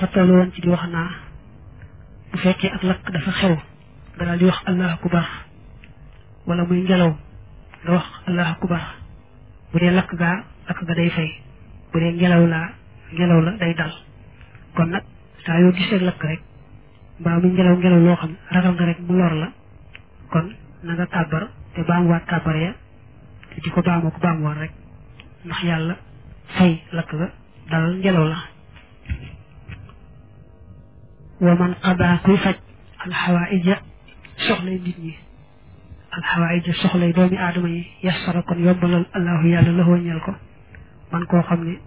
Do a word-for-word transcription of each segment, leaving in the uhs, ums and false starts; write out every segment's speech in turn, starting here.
dafa tollu woon ci di wax naa bu fekkee ak lakk dafa xew nga daal di wax allahu akbar wala muy ngelaw nga wax allahu akbar bu dee lakk gaa lakk ga day fay bu dee ngelaw laa ngelaw la day dal kon nag saa yoo gisee lakk rek mbaa muy ngelaw ngelaw loo xam ragal nga rek mu lor la kon na nga kàbbar te baamuwaat kàbbar ya te di ko baamoo ko baamuwaat rek ndax yàlla fay lakk ga dalal ngelaw la wa man qada kuy faj alxawaïja soxlay nit ñi alxawaïja soxlay doomi aadama yi yassara kon yombalal allahu yàlla la ñeel ko man koo xam ne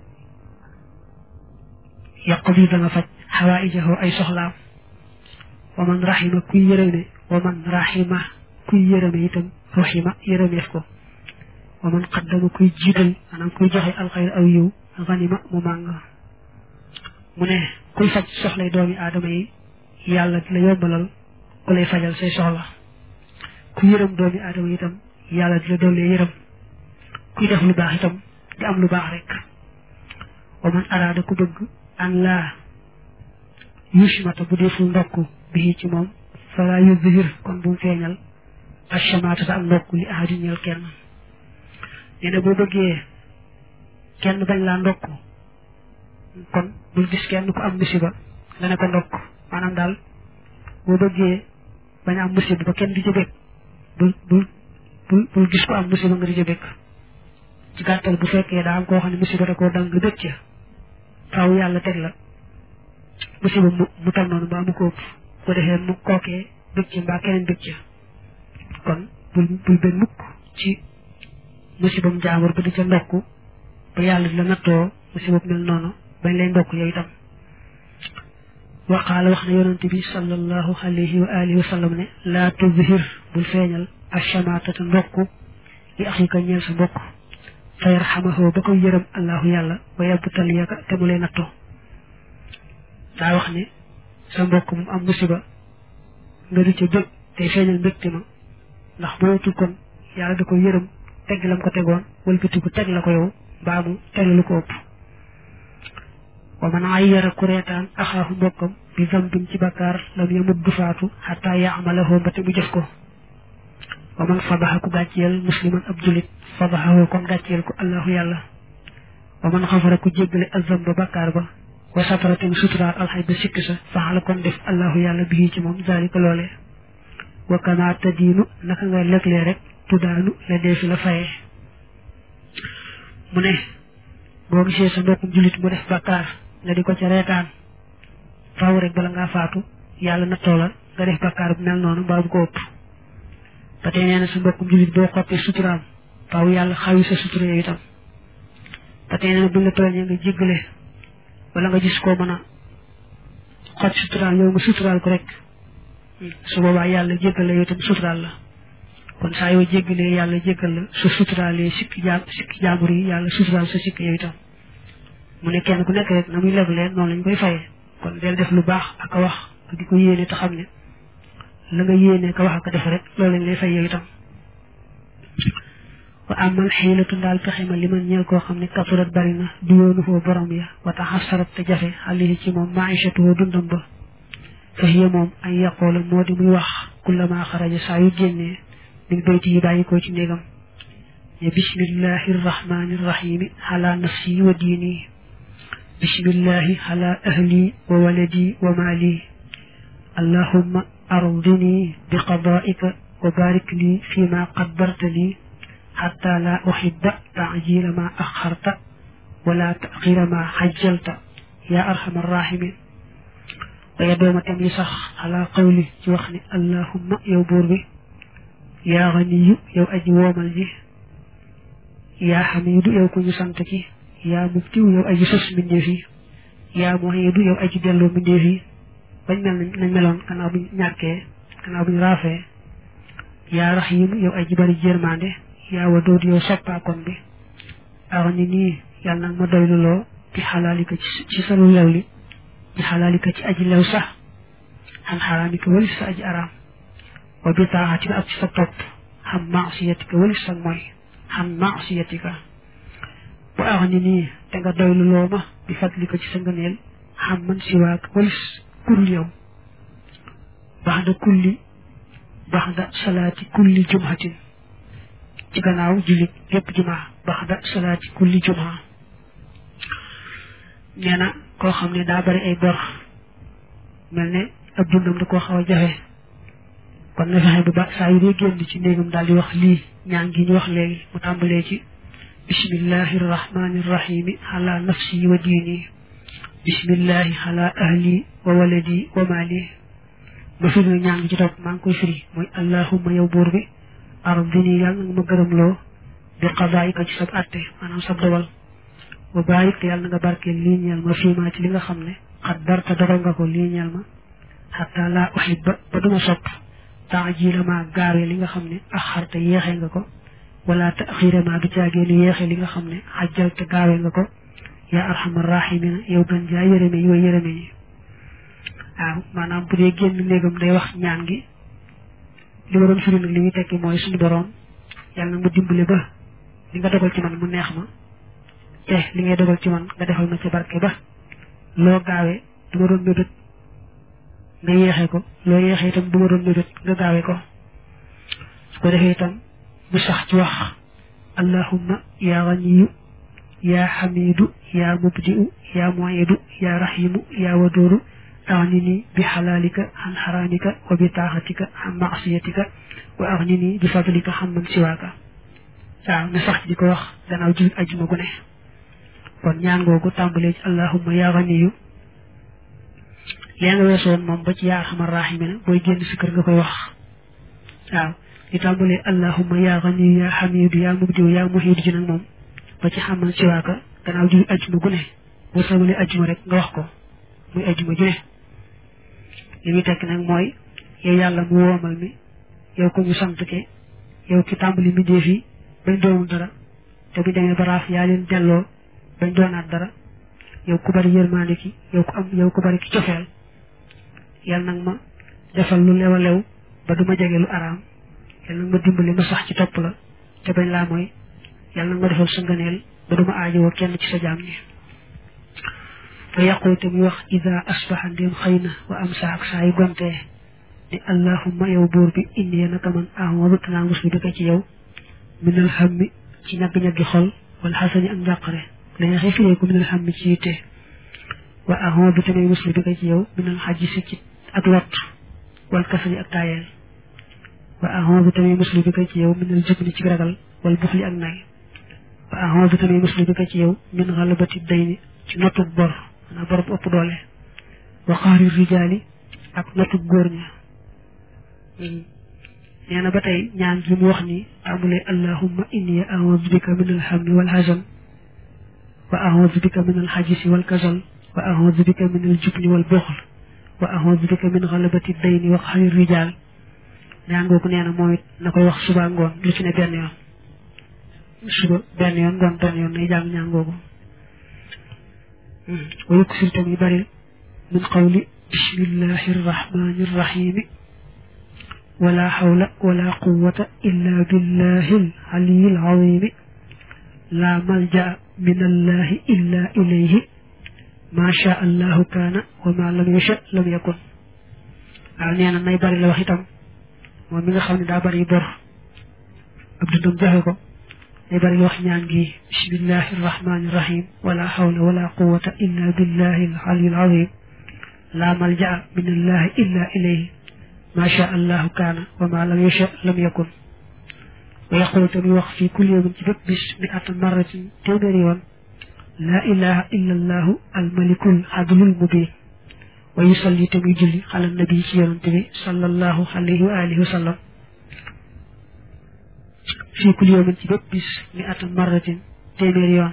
yaqdi dana faj xawaïjahu ay soxlaam wa man rahima kuy yërëme wa man rahima kuy yërëme itam rahima yërëmeef ko wa man qaddama kuy jiital maanaam kuy joxe alxayr aw yiw ganima mu màng mu ne kuy faj soxlay doomi aadama yi yàlla di la yombalal ku lay fajal say soxla ku yërëm doomi aadama itam yàlla di la doolee yërëm kuy def lu baax itam di am lu baax rek wa man araada ku bëgg an laa yushmata bu deful ndokk bii ci moom fala yuzhir kon bu mu feeñal ashamaata ak ndokk li ahadi ñeel kenn nee na boo bëggee kenn bañ laa ndokk kon bul gis kenn ku am musiba nga ne ko ndokk maanaam daal boo bëggee bañ am musiba ba kenn di ca bëgg bul bul bul bul gis ko am musiba nga di ca bëgg ci gàttal bu fekkee daa am koo xam ne musiba da koo dal nga bëgg ca faaw yàlla teg la musiba mu mu tal noonu mbaa mu ko ëpp ko defee mu kookee bëgg ca mbaa keneen bëgg ca kon bul bul bëgg mukk ci musibam jaambur ba di ca ndokk ba yàlla di la nattoo musiba mel noonu bañ lay ndokk yow itam waqaala wax na yonante bi sallallahu alayhi wa alihi wa sallam ne laa tuzhir bul feeñal ashamatata ndokk li axika ñeel sa mbokk fa yarxamahu ba koy yërëm allahu yàlla wa yabtaliyaka te mu lay nattoo daa wax ne sa mbokk mu am musiba nga di ca bëgg tey feeñal mbégte ma ndax boo tul kon yàlla da ko yërëm tegg lam ko tegoon wëlbatiku teg la ko yow mbaa mu teg lu ko ëpp wa man ayyara ku reetaan axaahu mbokkam bi zambin ci bakkaar lam yamut du faatu xataa yaamalahu ba te mu jëf ko wa man fadaxa ku gàcceel musliman ab julit fadaxahu kon gàcceel ko allahu yàlla wa man xafara ku jéggale azamba bakkaar ba wa satara te mu suturaal alxay ba sikk sa faxala kon def allahu yàlla bii ci moom zalika loole wa kama tadiinu naka ngay lëglee rek tuddaanu la dee fi la fayee mu ne boo gisee sa mbokkum jullit mu def bakkaar nga di ko ca reetaan faaw rek bala ngaa faatu yàlla nattoo la nga def bakkaar bu mel noonu mbaa bu ko ëpp ba tey nee na sa mbokkum jullit boo xoppee suturaam faaw yàlla xawi sa sutura yooyu itam ba tey nee na buñ la tooñee nga jéggale wala nga gis koo mën a xot suturaam yow nga suturaal ko rek su boobaa yàlla jéggal la yow itam suturaal la kon saa yoo jéggalee yàlla jéggal la su suturaalee sikki jaam sikki jaambur yi yàlla suturaal sa sikki yow itam mu ne kenn ku nekk rek na muy leblee noonu lañ koy fayee kon del def lu baax ak a wax ak di ko yéene te xam ne la nga yéene ka wax ak a def rek loolu lañ lay fay yow itam wa amal xiilatu daal pexe ma li man ñeel koo xam ne kasurat bari na di yoonu foo borom ya wa taxasarat te jafe xalihi ci moom maïchatuhu dundam ba fa hiya moom ay yaqoola moo di muy wax kullama xaraja saa yu génnee min bayti yi bàyyi ko ci néegam ne bismillahi rrahmani rrahimi ala nafsi wa diini bismillahi ala ahli wa waladi wa maali allahumma ardini bi qadaika wa barik li fi ma qaddarta li xatta la uhibba taajila ma axarta wala taxira ma xajjalta ya arhama arrahimin waaye dooma tam yi sax ala qawli ci wax ni allahumma yow buur bi yaa ganiyu yow aji woomal ji yaa xamidu yow ku ñu sant ki yaa mubtiw yow aji sos mbindeef yi yaa muhidu yow aji delloo mbindeef yi bañ mel nañ meloon gannaaw buñ ñàkkee gannaaw buñ raafee yaa raxiim yow aji bari jërmande yaa wadood yow soppaakoon bi aw ni nii yàlla nag ma doyluloo ci xalaalika ci sa lu lew li ci xalaalika ci aji lew sax xan xaraamika walis sa aji araam wa bi taaxatika ak ci sa topp xam maasiyatika walis sa mooy xam maasiyatika bu aw ni nii te nga doyluloo ma bi fadlika ci sa ngëneel xam man siwaak walis kurul yow baxda kulli baxda salaati kulli jumhatin ci gannaaw jullit yépp jumaa baxda salaati kulli jumaa nee na koo xam ne daa bari ay bor mel ne ab dundam da koo xaw a jafe kon na fexe bu ba saa yu dee génn ci néegam daal di wax lii ñaan gi ñu wax léegi mu tàmbalee ci bismillahi rahmani rahimi ala nafsi wa diini bismillahi ala ahli wa waladi wa mali ma firi ñaan gi ci topp maa ngi koy firi mooy allahumma yow buur bi ardini yàlla nga ma gërëmloo bi qadaayika ci sab atte maanaam sab dogal wa barik yàlla na nga barkeel lii ñeel ma fiimaa ci li nga xam ne xaddarta dogal nga ko lii ñeel ma xataa laa uhibba ba duma sopp taajila ma gaawee li nga xam ne axarta yéexee nga ko wala taxira ma du caagee lu yéexee li nga xam ne xajjalta gaawee nga ko yaa arhamar rahimina yow gën jaa yërëme yi way yërëme yi waaw maanaam bu dee génn néegam day wax ñaan gi li ma doon firi nag li muy tekki mooy suñu boroom yàlla na ma dimbale ba li nga dogal ci man mu neex ma te li ngay dogal ci man nga defal ma ci barke ba loo gaawee du ma doon mébét nga yéexee ko loo yéexee itam du ma doon mébét nga gaawee ko su ko defee itam mu sax ci wax allahumma yaa ganiyu yaa xamidu yaa mubdiu yaa muidu yaa rahimu yaa wadooru أغنني بحلالك عن حرامك وبطاعتك عن معصيتك وأغنني بفضلك عن من سواك waaw na sax di ko wax gannaaw ji ajuma gu ne kon ñaan googu tàmbalee ci allahumma yaa ganiyu lee nga weesoon moom ba ci yaa arhamar rahimina booy génn si kër nga koy wax waaw di tàmbalee allahumma yaa ganiyu yaa xamidu yaa mubdiu yaa muhidu ji nag moom ba ci xam man siwaaka gannaaw ji ajuma gu ne boo samalee ajuma rek nga wax ko muy ajuma ju ne li muy tekk nag mooy yow yàlla mu woomal mi yow ko ñu sant ke yow ki tàmbali mbindeef yi bañ doonul dara te bu demee baraaf yaa leen delloo bañ doonaat dara yow ku bari yërmaande ki yow ku am yow ku bari ki cofeel yàlla nag ma defal lu lew a lew ba du ma jege lu araam yàlla nag ma dimbali ma sax ci topp la te bañ laa mooy yàlla nag ma defal sa ngëneel ba du ma aajowoo kenn ci sa jaam ñi fa yaqul te muy wax ida asbaxa ndéem xëy na wa am sa ak saa yu gontee ni allahumma yow buur bi indi naka man ahmadu tanaa muslu bi ko ci yow minal hammi ci ñagg-ñaggi xol wala xasani ak njàqare lañu xëy firee ko minal hammi ci yitte wa ahmadu tamay muslu bi ko ci yow minal xajisi ci ak lot wal kasani ak taayeel wa ahmadu tamay muslu bi ko ci yow minal jubni ci ragal wal buxli ak nay wa ahmadu tamay muslu bi ko ci yow min xalabati dayni ci notub bor maanaam bor bu ëpp doole wa qaari rijaali ak notub góor ña nee na ba tey ñaan gi mu wax ni amulee allahumma inni a'udhu bika min alhammi wal hazan wa a'udhu bika min alhajisi wal kasal wa a'udhu bika min aljubni wal buxl wa a'udhu bika min ghalabati dayni wa qaari rijaal ñaan googu nee na moom it na koy wax suba ngoon lu ci ne benn yoon suba benn yoon ngoon benn yoon nay jàng ñaan googu wa yuksir tamit bari min qawli bismillahi rrahmani rrahimi wala hawla wala quwwata illa billahi al-aliyyi al-azimi la malja min allahi illa ilayhi ma sha allahu kaana wa ma lam yasha lam yakun waaw nee na nay bari la wax itam moom mi nga xam ne daa bari bor ab dundam joxe ko day bari wax ñaan gi bismillahi rrahmani rrahim wala hawla wala quwwata illa billahi al-aliyyi al-azim la malja min allahi illa ilayhi ما شاء الله كان وما لم يشاء لم يكن ويقول تمي وقت في كل يوم تبك بس مئة مرة تمريون لا إله إلا الله الملك العدل المبين ويصلي تمي جلي على النبي صلى الله عليه وآله وسلم في كل يوم تبك بس مئة مرة تمريون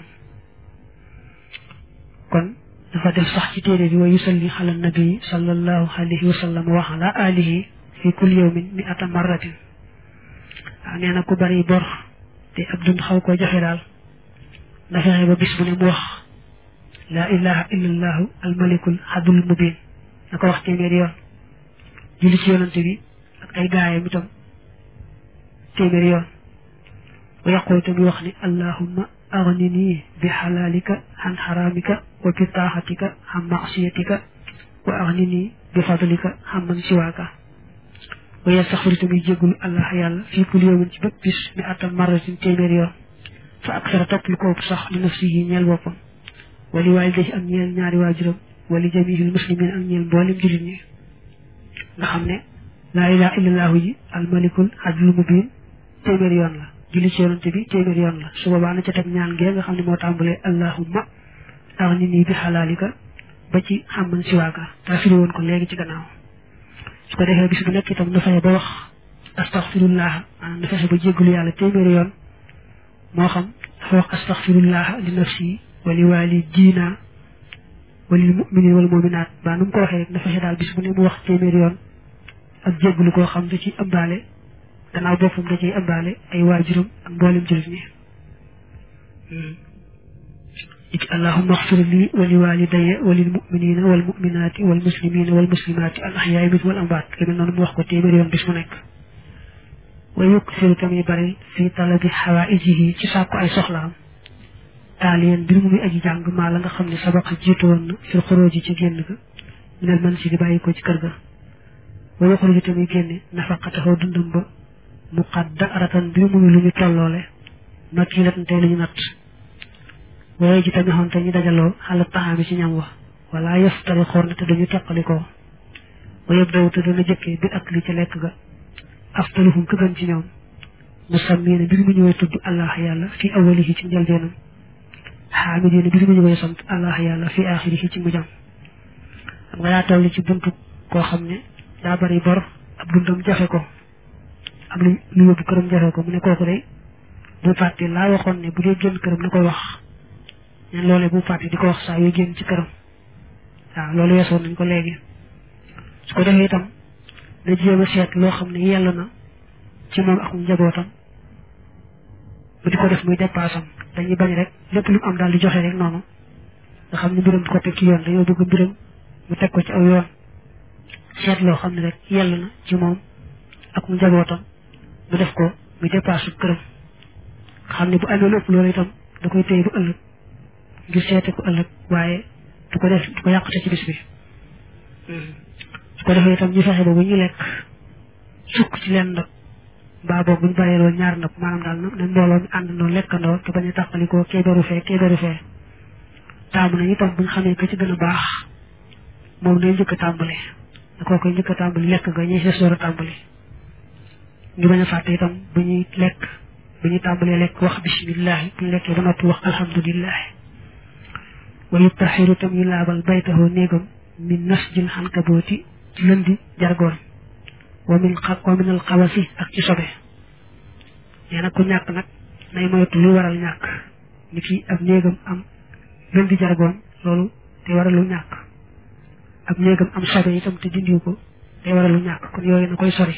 كن dafa sax ci téere bi wa yusalli ala nabi sallallahu alayhi wa sallam wa ala alihi fi kulli yawmin mi'ata marratin waaw nee na ku bari bor te ab dund xaw ko joxe daal na fexe ba bis bu ne mu wax la ilaha illa allahu almalikul adul mubin na ko wax téeméeri yoon julli ci yonante bi ak ay gaayam itam téeméeri yoon wa yaqul tamit wax ni allahumma aghnini bi halalika an haramika wa bi taahatika an ma'siyatika wa aghnini bi fadlika amman siwaka wa yastaghfiru tamit jégul Allah yàlla fi kulli yawmin ci bépp bis mi atam maratin téeméer yoon fa aksara topp lu ko sax li nafsihi ñeel boppam wali waalidayhi ak ñeel ñaari waajuram wali jamiihil muslimin ak ñeel mboolem jullit ñi nga xam ne laa ilaaha illallahu ji almalikul adlul mubin téeméer yoon la julli ci yonante bi téeméer yoon la su boobaa na ca teg ñaan gee nga xam ne moo tàmbalee allahumma aghnini bi halalika ba ci xamman siwaaka daa firi woon ko léegi ci gannaaw su ko defee bis bu nekk itam na fexe ba wax astaghfirullah maanaam na fexe ba jéggalu yàlla téeméer yoon moo xam dafa wax astaghfirullah li nafsi wa li walidina wa lil mu'minin wal mu'minat ba nu mu ko waxee rek na fexe daal bis bu ne mu wax téeméer yoon ak jéggalu koo xam da ci ëmbaale gannaaw boppam da ciy ëmbaale ay waajuram ak mboolem jullit ñi iki allahumma ighfir li wa li walidayya wa lil mu'minina wal mu'minati wal muslimina wal muslimati al ahya'i minhum wal amwat li mel noonu mu wax ko téeméer yoon bis mu nekk wa yuksiru tamit bari fi talabi hawaijihi ci sàkku ay soxlaam taaliyen mbir mu muy aji jàng maa la nga xam ne sabaqa jiitu woon na fil xuróoji ci génn ga minal man si di bàyyi ko ci kër ga wa yuxruju tamit génne nafaqatahu dundam ba muqaddaratan mbir mu lu ñu tolloole makilatan tey lu ñu natt waaye ji tamit xam te ñu dajaloo xala taxaami ci ñam wa wala yaftari xoor na te dañu teqalikoo wa yëpp daw te dana jëkkee bi ak li ca lekk ga aftaluhum ka gën ci ñoom musammiina mbir mu ñëwee tudd allah yàlla fi awalihi ci njëlbeenam xaamidiina mbir mu ñëwee sant allah yàlla fi axirihi ci mujjam xam nga yaa toll ci buntu koo xam ne daa bari bor ab dundam jafe ko am lu lu yóbbu këram jafe ko mu ne kooku day bu fàtte laa waxoon ne bu dee génn këram na koy wax ñen loolee bu fàtte di ko wax saa yoo génn ci këram waaw loolu weesoon nañ ko léegi su ko defee itam na jéem a seet loo xam ne yell na ci moom ak njabootam bu di ko def muy dépassam dañuy bañ rek lépp lu mu am daal di joxe rek noonu nga xam ne mbiram di ko teg ci yoon dañoo bëgg mbiram mu teg ko ci aw yoon seet loo xam ne rek yell na ci moom ak njabootam mu def ko muy dépasse këram nga xam ne bu amee lépp loolu itam da koy téye ba ëllëg ngir seete ko ëllëg waaye du ko def du ko yàqute ci bis bi su ko defee itam ñu fexe ba bu ñu lekk sukk ci leen ndab mbaa boobu bu ñu baree loolu ñaar ndab maanaam daal ne mbooloo mi àndandoo lekkandoo te bañ a tàqalikoo kee beru fee kee beru fee taamu nañu itam bu ñu xamee ka ci gën a baax moom day njëkk a tàmbali da koo koy njëkk a tàmbali lekk ga ñuy ses door a tàmbali ñu bañ a fàtte itam bu ñuy lekk bu ñuy tàmbalee lekk wax bismillahi bu ñu lekkee ba noppi wax alhamdulillahi wa yutaxiru tam ñu laabal baytaxoo néegam min nasjil xankabooti ci lëndi jargoon wa min xa wa min al xawasi ak ci sobe nee na ku ñàkk nag nay moytu lu waral ñàkk ni ki ab néegam am lëndi jargoon loolu te waralu ñàkk ab néegam am sobe itam te dindiw ko te waralu ñàkk kon yooyu na koy sori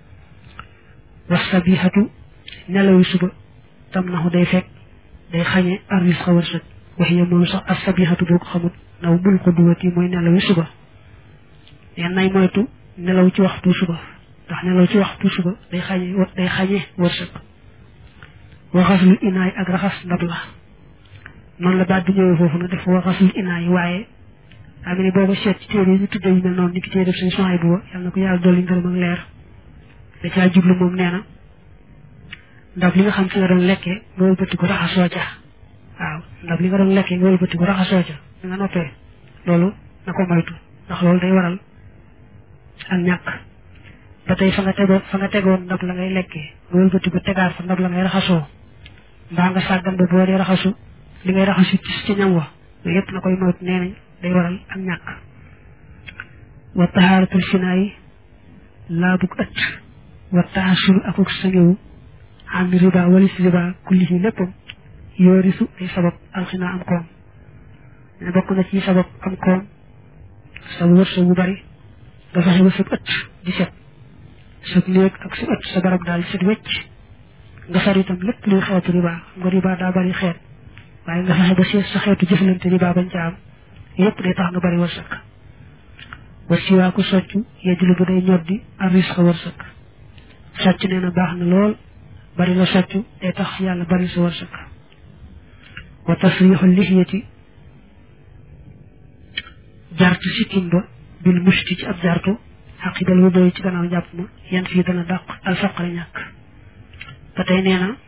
was sabihatu nelawi suba tam naxu day fekk day xañe arris xa wërsëg wax ya moom sax as sabihatu boo ko xamut naw bul ko duwati mooy nelawi suba neen nay moytu nelaw ci waxtu suba ndax nelaw ci waxtu suba day xañe day xañe wërsëg waxasul inaay ak raxas ndab la noonu la baat bi ñëwee foofu na def waxasul inaay waaye daa mel ni booba seet ci téere yi ñu tudde yu mel noonu ni ki téere suñu soxay bu ba yàlla na ko yàlla dolli ngërëm ak leer da caa jublu moom nee na ndab li nga xam ci nga doon lekkee nga wëlbati ko raxasoo ca waaw ndab li nga doon lekkee nga wëlbati ko raxasoo ca li nga noppee loolu na ko moytu ndax loolu day waral ak ñàkk ba tey fa nga tegoon fa nga tegoon ndab la ngay lekkee nga wëlbati ko tegaat fa ndab la ngay raxasoo mbaa nga sàggan ba boo dee raxasu li ngay raxasu ci ci ñam wa yooyu yëpp na koy moytu nee nañ day waral ak ñàkk wa tahaaratul finaayi laabug ëtt wa taasuru akuk sangewu am riba walis riba kullihi léppam yoorisu ay sabab alxinaa am koom ne bokk na ci sabab am koom sa wërsëg bu bari nga fexe ba sa ëtt di set sa néeg ak sa ëtt sa barab daal set wecc nga sar itam lépp luy xeetu riba nga riba daa bari xeet waaye nga fexe ba seet sa xeetu jëflante riba bañ ca am yépp day tax nga bari wërsëg wa siwaaku soccu yejlu bu day ñoddi arris xa wërsëg socc nee na baax na lool bari la soccu day tax yàlla bari sa wërsëg wa tasriixu lixiyati jartu sikkim ba bil mushti ci ab jartu xaqibal wu doy ci gannaaw njàpp ma yan fii dana dàq alfaqra ñàkk ba tey nee na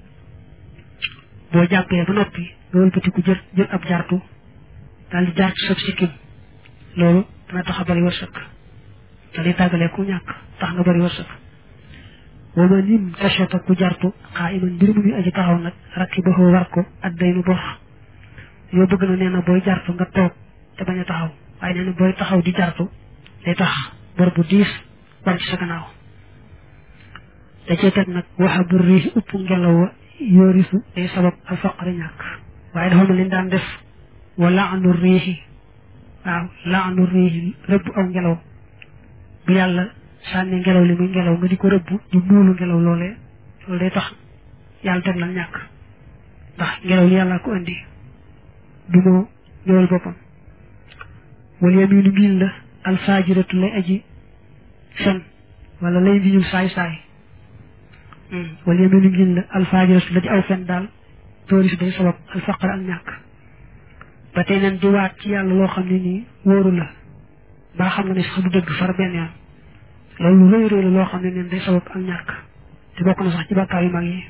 boo jàppee ba noppi nga wëlbatiku jël jël ab jartu daal di jaar ci sab sikkim loolu dana tax a bari wërsëg da lay tàggalee ku ñàkk tax nga bari wërsëg wa ma nim tachata ku jartu xaa iman mbir mu muy aji taxaw nag rakki ba xoo war ko ak day nu bor yoo bëgg na nee na booy jartu nga toog te bañ a taxaw waaye nee na booy taxaw di jartu day tax bor bu diis war ci sa gannaaw da cee teg nag waxa bu riixi upp ngelaw wa yoorisu day sabab al faqri ñàkk waaye dafa ma leen daan def wa laanu riixi waaw laanu riixi rëbb aw ngelaw bu yàlla sànni ngelaw li muy ngelaw nga di ko rëbb di muulu ngelaw loolee loolu day tax yàlla teg la ñàkk ndax ngelaw li yàlla ko indi du moo ñëwal boppam wala yaminu ngiil la alfaajiratu lay aji fen wala lay mbiñul saay saay wala yaminu ngiil la alfaajiratu la di aw fen daal tooris day sabab alfaqra ak ñàkk ba tey neen di waat ci yàlla loo xam ne nii wóoru la baa xam nga ne sax du dëgg far benn yoon loolu lu rëy rëy la loo xam ne neen day sabab ak ñàkk te bokk na sax ci bàkkaar yu mag yi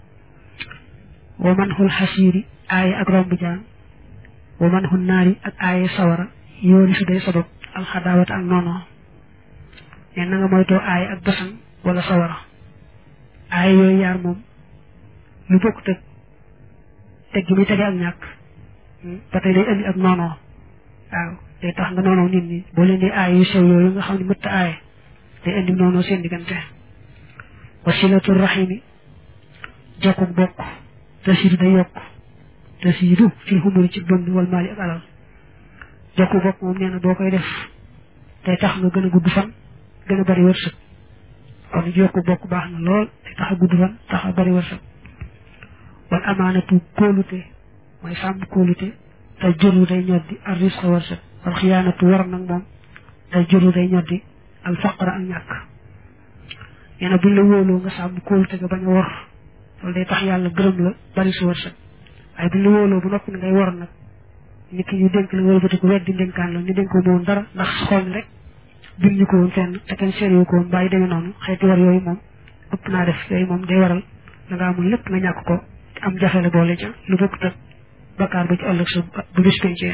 wa man xul xasiiri aaye ak romb jaan wa man xul naari ak aaye sawara yooni su day sabab alxadaawata ak noonoo ne na nga moytoo aaye ak basan wala sawara aaye yooyu yaar moom lu bokk teg teg gi muy tege ak ñàkk ba tey day indi ak noonoo waaw day tax nga noonoo nit ñi boo leen di aaye yu sew yooyu nga xam ne mëtta aaye day indi noonoo seen diggante wasilatu rahimi jokkuk bokk tasiidu day yokk tasiidu fil xumuri ci dund wal maali ak alal jokku bokk moom nee na boo koy def day tax nga gën a gudd fan gën a bari wërsëg kon jokku bokk baax na lool day tax a gudd fan tax a bari wërsëg wal amaanatu kóolute mooy sàmm kóolute te jëru day ñoddi al risqa wërsëg wal xiyaanatu war nag moom te jëru day ñoddi al faqra ak ñàkk nee na buñ la wóoloo nga sàmm kóolute nga bañ a war loolu day tax yàlla gërëm la bari sa wërsëg waaye buñ la wóoloo bu noppi ne ngay war nag nit ki ñu dénk la wëlbati ko weddi dénkaan la ñu dénk ko woon dara ndax xool ni rek bind ñu ko woon fenn te kenn seetlu ko woon bàyyi demee noonu xeeti war yooyu moom ëpp naa def yooyu moom day waral da ngaa amul lépp nga ñàkk ko te am jafe la boole ca lu bokk tëg bakkaar ba ci ëllëg sa bu bis pencee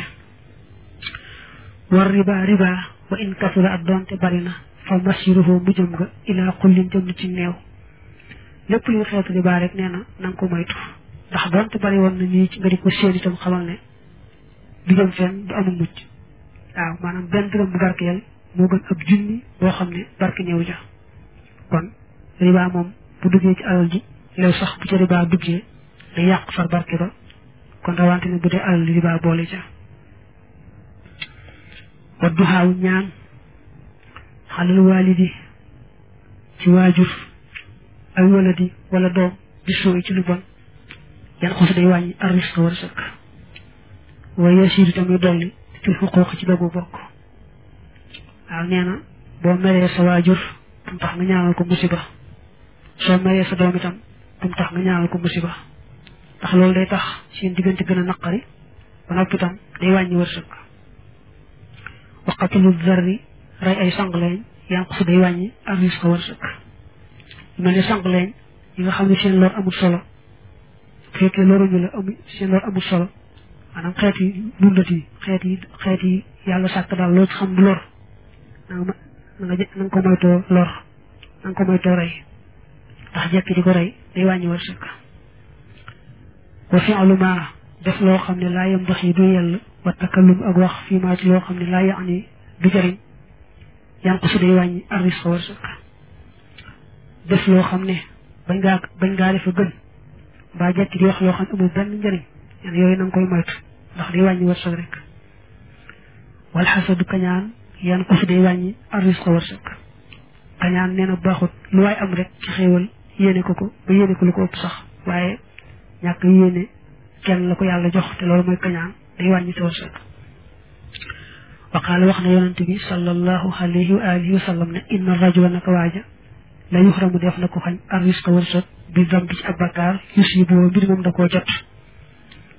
war riba riba wa in kasura ak doonte bari na fa masiruhu mu jëm nga ilaa xullin jëm ci néew lépp luy xeetu riba rek nee na na nga ko moytu ndax doonte bari woon na nii nga di ko séen itam xamal ne du jëm fenn du amul mucc waaw maanaam benn dërëm bu barkeel moo gën ab junni boo xam ne barke ñëw ja kon riba moom bu duggee ci alal ji lew sax bu ca riba duggee day yàq far barke ba kon rawante ne bu dee alal riba boole ja wa duxaaw ñaan xalal waalidi ci waajur ay waladi wala doom di sooy ci lu bon yan xos day wàññi arrisque wërsëg waaye yasiiru tamit dolli ci xuquuq ci dogu bokk waaw nee na boo meree sa waajur bu tax nga ñaanal ko musiba soo meree sa doom itam bu tax nga ñaanal ko musiba ndax loolu day tax seen diggante gën a naqari ba noppi itam day wàññi wërsëg waqatulu zarri rey ay sangleeñ yanq su day wàññi arris ko wërsëg mel ne sangleeñ yi nga xam ne seen lor amul solo fekkee loruñu la amul seen lor amul solo maanaam xeet yi dundat yi xeet yi xeet yi yàlla sàkk daal loo ci xam du lor na nga na nga na nga ko moytoo lor na nga ko moytoo rey ndax jekki di ko rey day wàññi wërsëg wa fi'lu ma def loo xam ne laa yem dox yi du yell wa takallum ak wax fii maa ci loo xam ne laa yaani du jëriñ yan ko su day wàññi arris ko wërsëg def loo xam ne bañ ngaa bañ ngaa defa gën mbaa jekki di wax loo xam ne amul benn njëriñ yan yooyu na nga koy moytu ndax day wàññi wërsëg rek wal xasadu kañaan yan ko su day wàññi arris ko wërsëg kañaan nee na baaxut lu waay am rek ci xéewal yéene ko ko ba yéene ko lu ko ëpp sax waaye ñàkk yéene kenn la ko yàlla jox te loolu mooy kañaan day wàññi sa wërsëg waqaala wax na yonente bi sallallahu alayhi wa alihi wa sallam ne inna rajula naka waaja la yuxramu def na ko xañ arris ko wërsëg bi dam bi ci ab bakkaar yusibu mbir moom da koo jot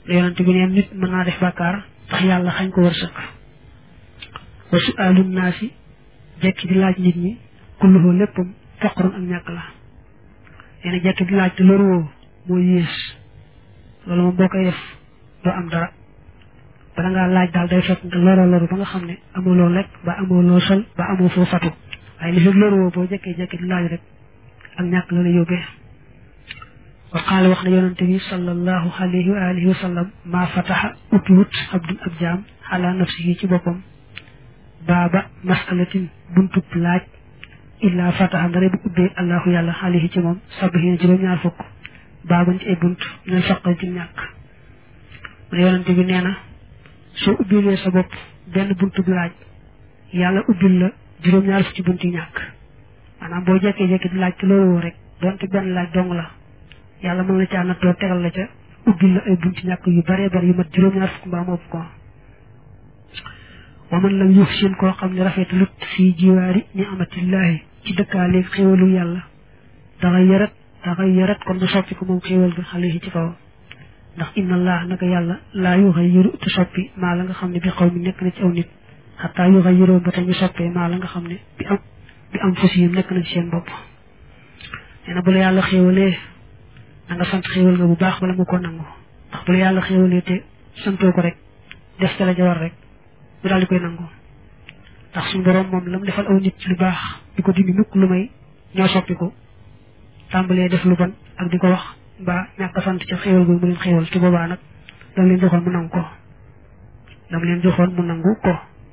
yonent bi neen nit mën naa def bàkkaar tax yàlla xañ ko wërsëg wa su'aalun naasi jekki di laaj nit ñi kulluhu léppam faqrun ak ñàkk la nee na jekki di laaj te loru woo moo yées loolu moom boo koy def doo am dara bala ngaa laaj daal day fekk nga loro loru ba nga xam ne amoo loo lekk ba amoo loo sol ba amoo foo fatu waaye li fi loru woo boo jekkee jekki di laaj rek ak ñàkk la la yóbbee wa qaala wax na yonante bi sallallahu alayhi wa alihi wa sallam maa fataxa ubbiwut abdun ab jaam ala nafsihi ci boppam baaba masalatin buntub laaj illaa fataxa ndare bu ubbee allahu yàlla alayhi ci moom sabahiina juróom-ñaar fukk baaban ci ay bunt ñooy faqal ci ñàkk mu ne yonante bi nee na soo ubbilee sa bopp benn buntub laaj yàlla ubbil la juróom-ñaar fukk ci bunt yi ñàkk maanaam boo jekkee-jekki di laaj te loolu woo rek doonte benn laaj dong la yàlla mën la caa nattoo tegal la ca ubbil la ay bunti ñàkk yu baree bari yu mat juróom-ñaar fukk mbaa mopp ko wa man lam yuhsin koo xam ne rafetalut fii jiwaari ni amatillahi ci dëkkaaleeg xéwalu yàlla daxay yarat daxay yarat kon du soppi ko moom xéwal bi alayhi ci kaw ndax inna allah naka yàlla laa yuxayyiru te soppi maa la nga xam ne bi xaw mi nekk na ci aw nit xataa yuxayyiroo ba tañu soppee maa la nga xam ne bi am bi am fusiyam nekk na ci seen bopp nee na bu la yàlla xéwalee na nga sant xéwal nga bu baax bala nga ko nangu ndax bu la yàlla xéwalee te santoo ko rek def ca la ja war rek bu daal di koy nangu ndax suñu borom moom la mu defal aw nit ci lu baax di ko dindi mukk lu may ñoo soppiku tàmbalee def lu bon ak di ko wax mbaa ñàkk a sant ca xéwal googu mu leen xéwal ci boobaa nag dam leen joxoon mu nangu ko dam leen joxoon mu nangu ko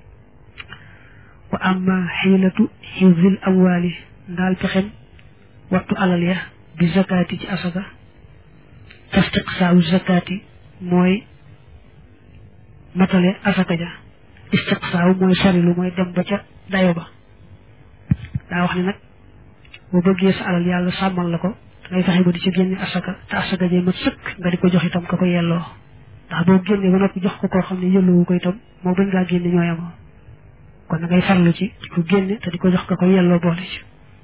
wa amma xiilatu xifzil amwaali ndaal pexem wattu alal ya bi zakaati ci asaka istiqsaawu zakaati mooy matale asaka ja istiqsaawu mooy sorilu mooy dem ba ca dayo ba daa wax ne nag boo bëggee sa alal yàlla sàmmal la ko dangay fexe ba di ci génne asaka te asaka jee mat sëkk nga di ko jox itam ka ko yelloo ndax boo génnee ba noppi jox ko koo xam ne yelloowu ko itam moo bañ ngaa génne ñooyamoo kon da ngay farlu ci di ko génne te di ko jox ka ko yelloo boole ci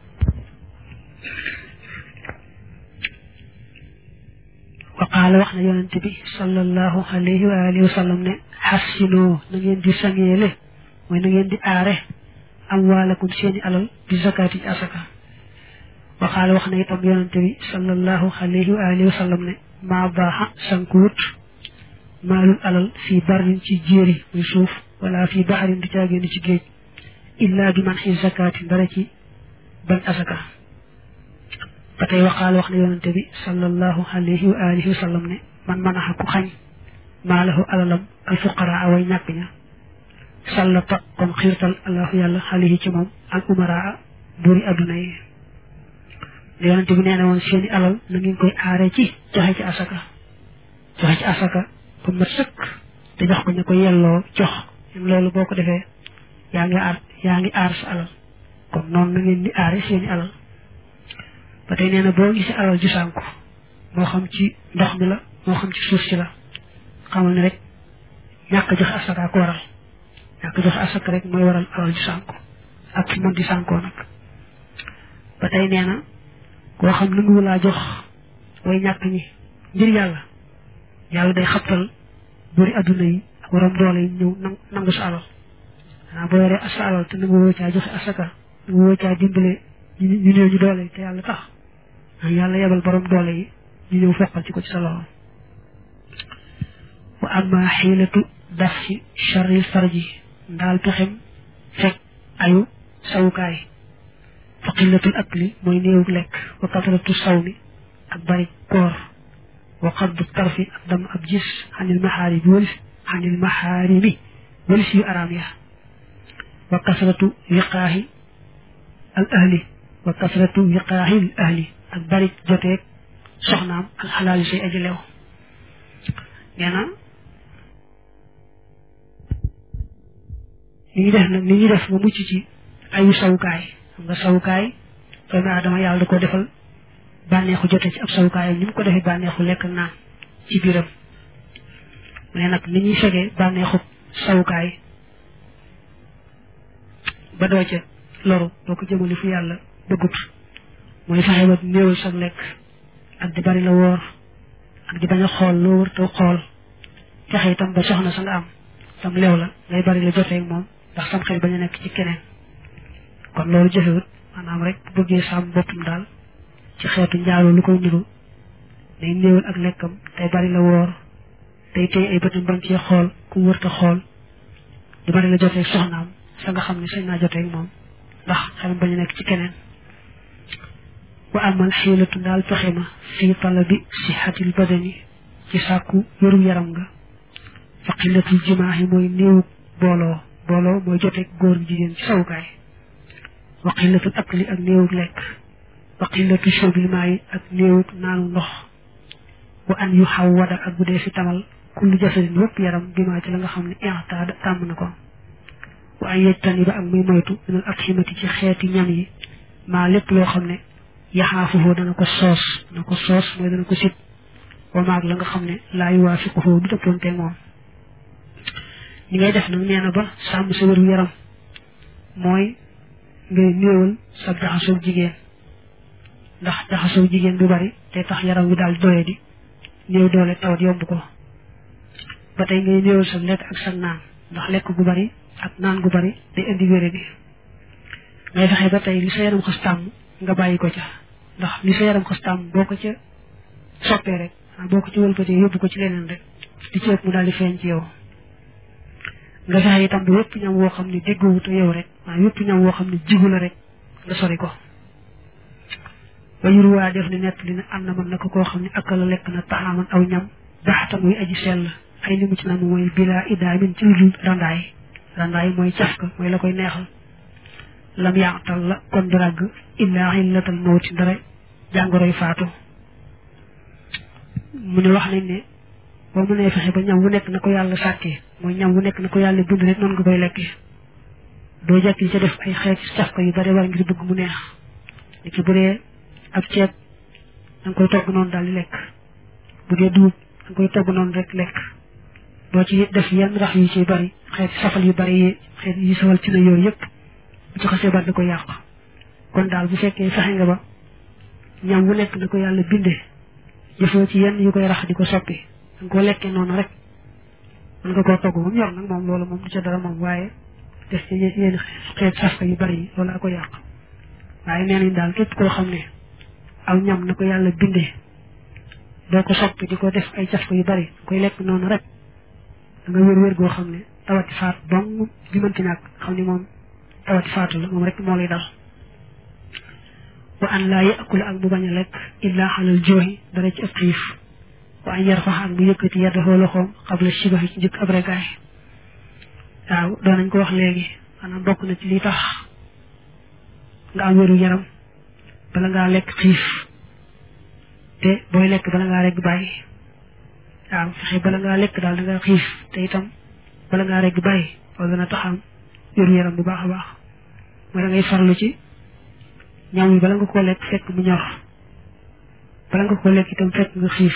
wa qaala wax na yonente bi sallallahu alayhi wa alihi wa sallam ne xassinoo na ngeen di sangeele mooy na ngeen di aare amwaalakum seeni alal bi zakaati ci asaka wa qaala wax na itam yonente bi sallallahu alayhi wa alihi wa sallam ne maa baaxa sankuwut maalul alal fii barin ci jéeri muy suuf wala fii baxarin du caagéen ci géej illaa bi man xi zakaati dara ci bañ asaka ba tey waxaal wax na yonante bi sallallahu alayhi wa alihi wa sallam ne man manaxa ku xañ maalahu alalam alfuqaraa way ñàkk ña sallata kon xiirtal allahu yàlla alayhi ci moom al umaraa buri adduna yi yonante bi nee na woon seeni alal na ngeen koy aare ci joxe ci asaka joxe ci asaka ba mat sëkk te jox ko ñu ko yelloo jox loolu boo ko defee yaa ngi aar yaa ngi aar sa alal kon noonu na ngeen di aare seeni alal ba tey nee na boo gisee alal ju sànku moo xam ci ndox mi la moo xam ci suuf si la xamal ne rek ñàkk joxe asaka ko waral ñàkk joxe asaka rek mooy waral alal ju sànku ak fi mën di sànkoo nag ba tey nee na koo xam nangu laa jox way ñàkk ñi ngir yàlla yàlla day xabtal buri adduna yi ak waram doole yi ñëw nang nangu sa alal xanaa boo yoree sa alal te nangu woo caa joxe asaka nangu woo caa dimbale ñu néew ñu doole te yàlla tax yàlla yebal borom doole yi ñu ñëw foqal ci ko ci sa loxo wa amma xiilatu daf ci charril farji ndaal pexem fekk ayu sawukaay fa qillatul akli mooy néewu lekk wa kasratu sawmi ak bari koor wa qaddu tarfi ak dam ab gis xanil maxaari bi walis xanil maxaarimi walis yu araam ya wa kasratu wiqaahi al ahli wa kasratu wiqaahi al ahli ak bari joteeg soxnaam ak xalaal say aji lew nee na li ñu def nag li ñu def nga mucc ci ayu sawukaay xam nga sawukaay doomu aadama yàlla da ko defal bànneexu jote ci ab sawukaayam ni mu ko defee bànneexu lekk naan ci biiram mu ne nag ni ñuy fegee bànneexu sawukaay ba doo ca loru doo ko jëmale fu yàlla bëggut mooy fexe ba néewal sa lekk ak di bari la woor ak di bañ a xool loo wër te xool fexe itam ba soxna sa nga am tam leew la ngay bari la jotee ak moom ndax sam xel bañ a nekk ci keneen kon loolu jëfewut maanaam rek bu bëggee sàmm boppam daal ci xeetu njaaloo lu koy niru day néewal ak lekkam tey bari la woor tey tey ay bëtam bañ ci xool ku wërta xool di bari la jotee soxnaam sa nga xam ne sañ naa jotee ak moom ndax xelam bañ a nekk ci keneen wa amal xiilatu daal pexe ma fii talabi sixatil badani ci sàkku wéru yaram nga fa xillatul jimaahi mooy néewu booloo booloo mooy joteeg góor gi jigéen ci sawukaay wa xillatul akli ak néewug lekk wa xillatu shurbil maayi ak néewug naanu ndox wa an yu xaw wada ak bu dee fi tamal kullu jasadin wépp yaram bimaa ci la nga xam ne intaada tàmm na ko wa an yejtani ba ak muy moytu minal atximati ci xeeti ñam yi maa lépp loo xam ne yaxaafuhoo dana ko soos dana ko soos mooy dana ko sib wa maag la nga xam ne laa yuwaafiquhoo du dëppoonte moom li ngay def nag nee na ba sàmm sa wéru yaram mooy ngay néewal sa jaxasoo jigéen ndax jaxasoo jigéen bu bari te tax yaram wi daal doye di néew doole tawat yomb ko ba tey ngay néewal sa lekk ak sa naan ndax lekk gu bari ak naan gu bari day indi wéré bi ngay fexe ba tey li sa yaram xas tàmm nga bàyyi ko ca ndax li sa yaram xas tàmm boo ko ca soppee rek boo ko ci wëlbatee yóbbu ko ci leneen rek di ci ëpp mu daal di feeñ ci yow nga fexe itam bi wépp ñam woo xam ne déggoowut a yow rek waaye wépp ñam woo xam ne jigu la rek nga sori ko wayur waa def ne nett li ne am na mën na ko koo xam ne akala lekk na taxaman aw ñam daxatan muy aji sell ay li mu ci nam mooy bila idaa min ci lu randaay randaay mooy cafka mooy la koy neexal lam yaatal la kon du ràgg illaa illatal mawti dara jàngoroy faatu mu ne wax nañ ne boo mënee fexe ba ñam wu nekk na ko yàlla sàkkee mooy ñam wu nekk na ko yàlla bind rek noonu nga koy lekkee doo jekk yi ca def ay xeeti cafka yu bari war ngir bëgg mu neex ni ki bu dee ab ceeb da nga koy togg noonu daal di lekk bu dee dugub da nga koy togg noonu rek lekk doo ci def yenn rax yu ci bari xeeti safal yu bari yi xeet yi safal ci na yooyu yëpp bu ci xasee bari da koy yàq kon daal bu fekkee fexe nga ba ñam wu nekk na ko yàlla bindee jëfoo ci yenn yu koy rax di ko soppi da nga koo lekkee noonu rek mën nga koo togg moom yor nag moom loolu moom du ca dara moom waaye def ci yenn xeet safka yu bari yi loolu a ko yàq waaye nee nañ daal képp koo xam ne aw ñam na ko yàlla bindee doo ko soppi di ko def ay cafka yu bari da koy lekk noonu rek da nga wér wér goo xam ne tawati faat dong bi mënti ñàkk xam ni moom tawati faatu la moom rek moo lay dal wa an laa yakula ak bu bañ a lekk illaa xalal jooxi dara ci ab xiif wa an yar fax ak bu yëkkati yaddaxoo loxoom xabla shibahi ci njëkk ab regaay waaw doon nañ ko wax léegi maanaam bokk na ci li tax nga am wéru yaram bala ngaa lekk xiif te booy lekk bala ngaa regg bàyyi waaw fexe bala ngaa lekk daal da ngaa xiif te itam bala ngaa regg bàyyi loolu dana tax am wéru yaram bu baax a baax mooy da ngay farlu ci ñam yi bala nga koo lekk fekk mu ñor bala nga koo lekk itam fekk nga xiif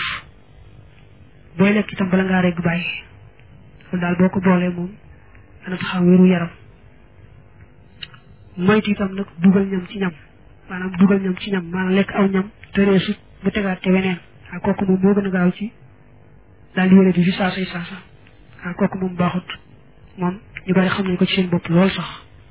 booy lekk itam bala ngaa regg bàyyi loolu daal boo ko boolee moom dana tax am wéru yaram moytu itam nag dugal ñam ci ñam maanaam dugal ñam ci ñam maanaam lekk aw ñam te reesut bu tegaat te weneen ah kooku moom moo gën a gaaw ci daal di wéré di fi saasay saasa ah kooku moom baaxut moom ñu bari xam nañ ko ci seen bopp lool sax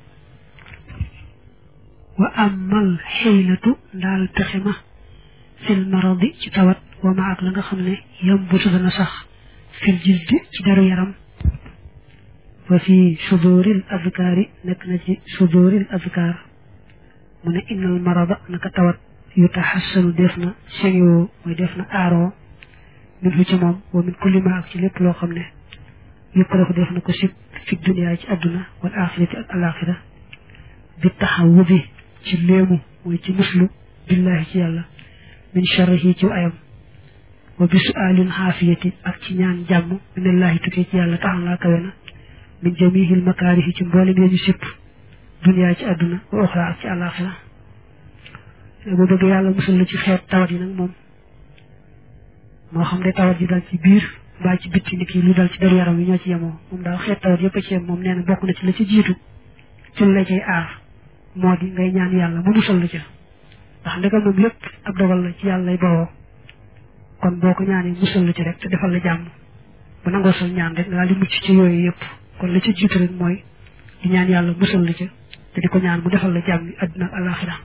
wa amal xiilatu daal pexe ma fil maradi ci tawat wa ma ak la nga xam ne yam butu dana sax fil jildi ci deru yaram wa fi suduril azkaari nekk na ci suduril azkaar mu ne innal marada naka tawat yu taxassanu def na sérieux mooy def na aaroo min fu ci moom wa min kulli ma ak ci lépp loo xam ne yukrahu def na ko sib fi dunya ci adduna wal axirati ak alaxira bi taxawudi ci léemu mooy ci muslu billahi ci yàlla min sharrihi ci ayam wa bi su'alin xaafiyati ak ci ñaan jàmm minallahi tukkee ci yàlla taxam laa kawe na min jamihil makaarihi ci mboolem yi ñu sipp dunya ci adduna wa oxra ak ci alaxira boo bëgg yàlla musul la ci xeet tawat yi nag moom moo xam ne tawat yi dal ci biir mbaa ci bitti ni kii lu dal ci deru yaram yi ñoo ci yemoo moom daal xeet tawat yëpp a ci yem moom nee na bokk na ci la ci jiitu ci la cay aar moo di ngay ñaan yàlla mu musal la ca ndax ndegam moom lépp ab dogal la ci yàlla lay bawoo kon boo ko ñaanee musal la ci rek te defal la jàmm bu nangoo sa ñaan rek daal di mucc ci yooyu yëpp kon la ci jiitu rek mooy di ñaan yàlla musal la ca te di ko ñaan mu defal la jàmm àdduna ak alaxira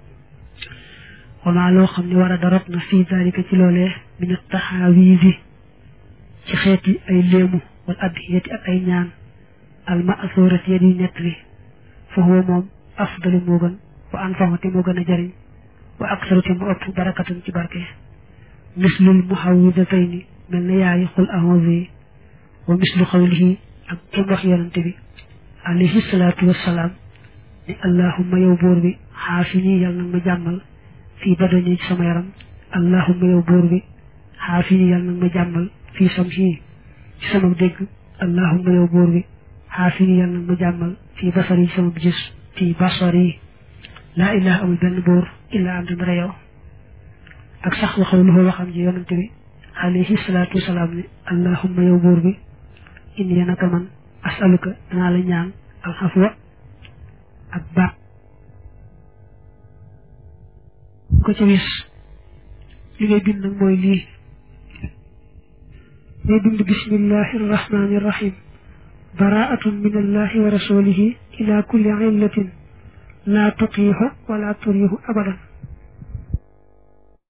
wama loo xam ne war a darot na fii dalika ci loolee min taxawiisi ci xeeti ay léemu wal addiyati ak ay ñaan al ma'surati yi nettali fa huwa moom afdalu moo gën wa anfa'u moo gën a jariñ wa aksaru te mu ëpp barakatan ci barke mislul muhawwidatayni mel na yaayi xul a'uuzu wa mislu xawlihi ak jëm wax yonante bi alayhi salaatu wassalaam ni allahumma yow buur bi xaafini yàlla nag ma jàmmal fii badani ci sama yaram allahumma yow buur bi xaafini yàlla nag ma jàmmal fii sam'i ci sama dégg allahumma yow buur bi xaafini yàlla nag ma jàmmal fii basari ci sama gis fii basari laa ilaha amul benn buur illa anta dara yow ak sax waxaw lu waxam ji yonante bi alayhi salaatu wasalaam ne allahumma yow buur bi inni naka man asaluka danaa la ñaan alxafwa ak baat ko ca wis li ngay bind nag mooy lii ngay bind bismillahi arrahmani irrahim baraatun min allahi wa rasulihi ila kulli illatin la tuqiixu wala turiixu abadan